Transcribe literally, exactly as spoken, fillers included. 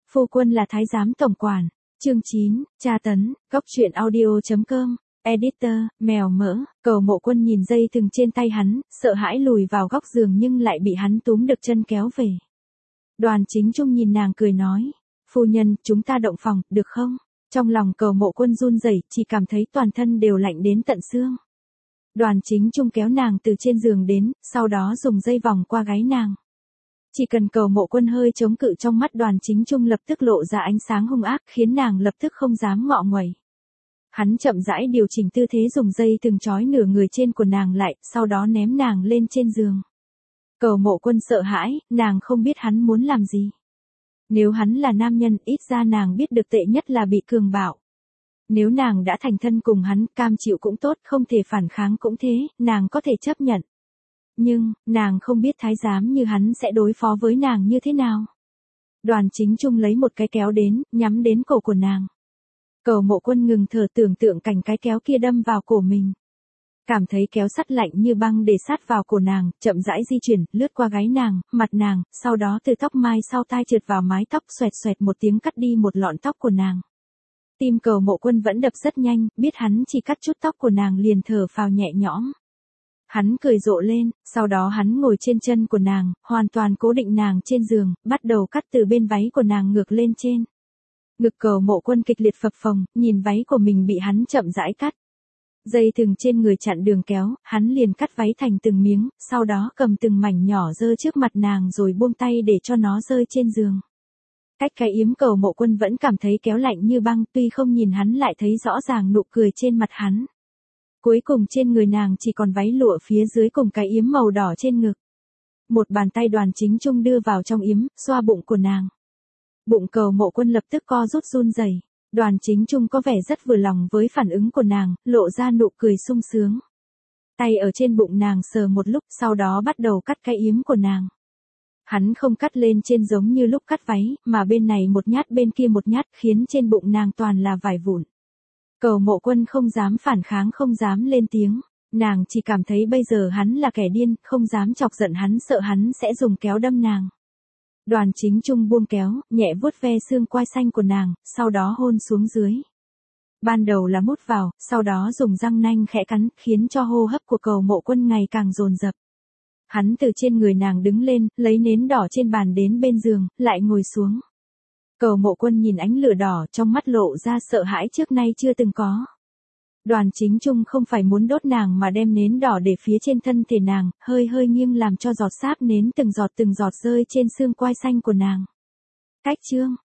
Phu quân là thái giám tổng quản. Chương chín, tra tấn, góc truyện audio.com, editor, mèo mỡ, Cầu Mộ Quân nhìn dây thừng trên tay hắn, sợ hãi lùi vào góc giường nhưng lại bị hắn túm được chân kéo về. Đoàn Chính Trung nhìn nàng cười nói, phu nhân, chúng ta động phòng, được không? Trong lòng Cầu Mộ Quân run rẩy, chỉ cảm thấy toàn thân đều lạnh đến tận xương. Đoàn Chính Trung kéo nàng từ trên giường đến, sau đó dùng dây vòng qua gáy nàng. Chỉ cần Cầu Mộ Quân hơi chống cự, trong mắt Đoàn Chính Trung lập tức lộ ra ánh sáng hung ác, khiến nàng lập tức không dám ngọ nguậy. Hắn chậm rãi điều chỉnh tư thế, dùng dây từng trói nửa người trên của nàng lại, sau đó ném nàng lên trên giường. Cầu Mộ Quân sợ hãi, nàng không biết hắn muốn làm gì. Nếu hắn là nam nhân, ít ra nàng biết được tệ nhất là bị cường bạo. Nếu nàng đã thành thân cùng hắn, cam chịu cũng tốt, không thể phản kháng cũng thế, nàng có thể chấp nhận. Nhưng, nàng không biết thái giám như hắn sẽ đối phó với nàng như thế nào. Đoàn Chính Trung lấy một cái kéo đến, nhắm đến cổ của nàng. Cầu Mộ Quân ngừng thở, tưởng tượng cảnh cái kéo kia đâm vào cổ mình. Cảm thấy kéo sắt lạnh như băng để sát vào cổ nàng, chậm rãi di chuyển, lướt qua gáy nàng, mặt nàng, sau đó từ tóc mai sau tai trượt vào mái tóc, xoẹt xoẹt một tiếng cắt đi một lọn tóc của nàng. Tim Cầu Mộ Quân vẫn đập rất nhanh, biết hắn chỉ cắt chút tóc của nàng liền thở phào nhẹ nhõm. Hắn cười rộ lên, sau đó hắn ngồi trên chân của nàng, hoàn toàn cố định nàng trên giường, bắt đầu cắt từ bên váy của nàng ngược lên trên. Ngực Cầu Mộ Quân kịch liệt phập phồng, nhìn váy của mình bị hắn chậm rãi cắt. Dây thừng trên người chặn đường kéo, hắn liền cắt váy thành từng miếng, sau đó cầm từng mảnh nhỏ giơ trước mặt nàng rồi buông tay để cho nó rơi trên giường. Cách cái yếm, Cầu Mộ Quân vẫn cảm thấy kéo lạnh như băng, tuy không nhìn hắn lại thấy rõ ràng nụ cười trên mặt hắn. Cuối cùng trên người nàng chỉ còn váy lụa phía dưới cùng cái yếm màu đỏ trên ngực. Một bàn tay Đoàn Chính Trung đưa vào trong yếm, xoa bụng của nàng. Bụng Cầu Mộ Quân lập tức co rút run rẩy. Đoàn Chính Trung có vẻ rất vừa lòng với phản ứng của nàng, lộ ra nụ cười sung sướng. Tay ở trên bụng nàng sờ một lúc, sau đó bắt đầu cắt cái yếm của nàng. Hắn không cắt lên trên giống như lúc cắt váy, mà bên này một nhát bên kia một nhát, khiến trên bụng nàng toàn là vải vụn. Cầu Mộ Quân không dám phản kháng, không dám lên tiếng. Nàng chỉ cảm thấy bây giờ hắn là kẻ điên, không dám chọc giận hắn, sợ hắn sẽ dùng kéo đâm nàng. Đoàn Chính Trung buông kéo, nhẹ vuốt ve xương quai xanh của nàng, sau đó hôn xuống dưới. Ban đầu là mút vào, sau đó dùng răng nanh khẽ cắn, khiến cho hô hấp của Cầu Mộ Quân ngày càng dồn dập. Hắn từ trên người nàng đứng lên, lấy nến đỏ trên bàn đến bên giường, lại ngồi xuống. Cầu Mộ Quân nhìn ánh lửa đỏ, trong mắt lộ ra sợ hãi trước nay chưa từng có. Đoàn Chính Trung không phải muốn đốt nàng mà đem nến đỏ để phía trên thân thể nàng, hơi hơi nghiêng làm cho giọt sáp nến từng giọt từng giọt rơi trên xương quai xanh của nàng. Cách chương,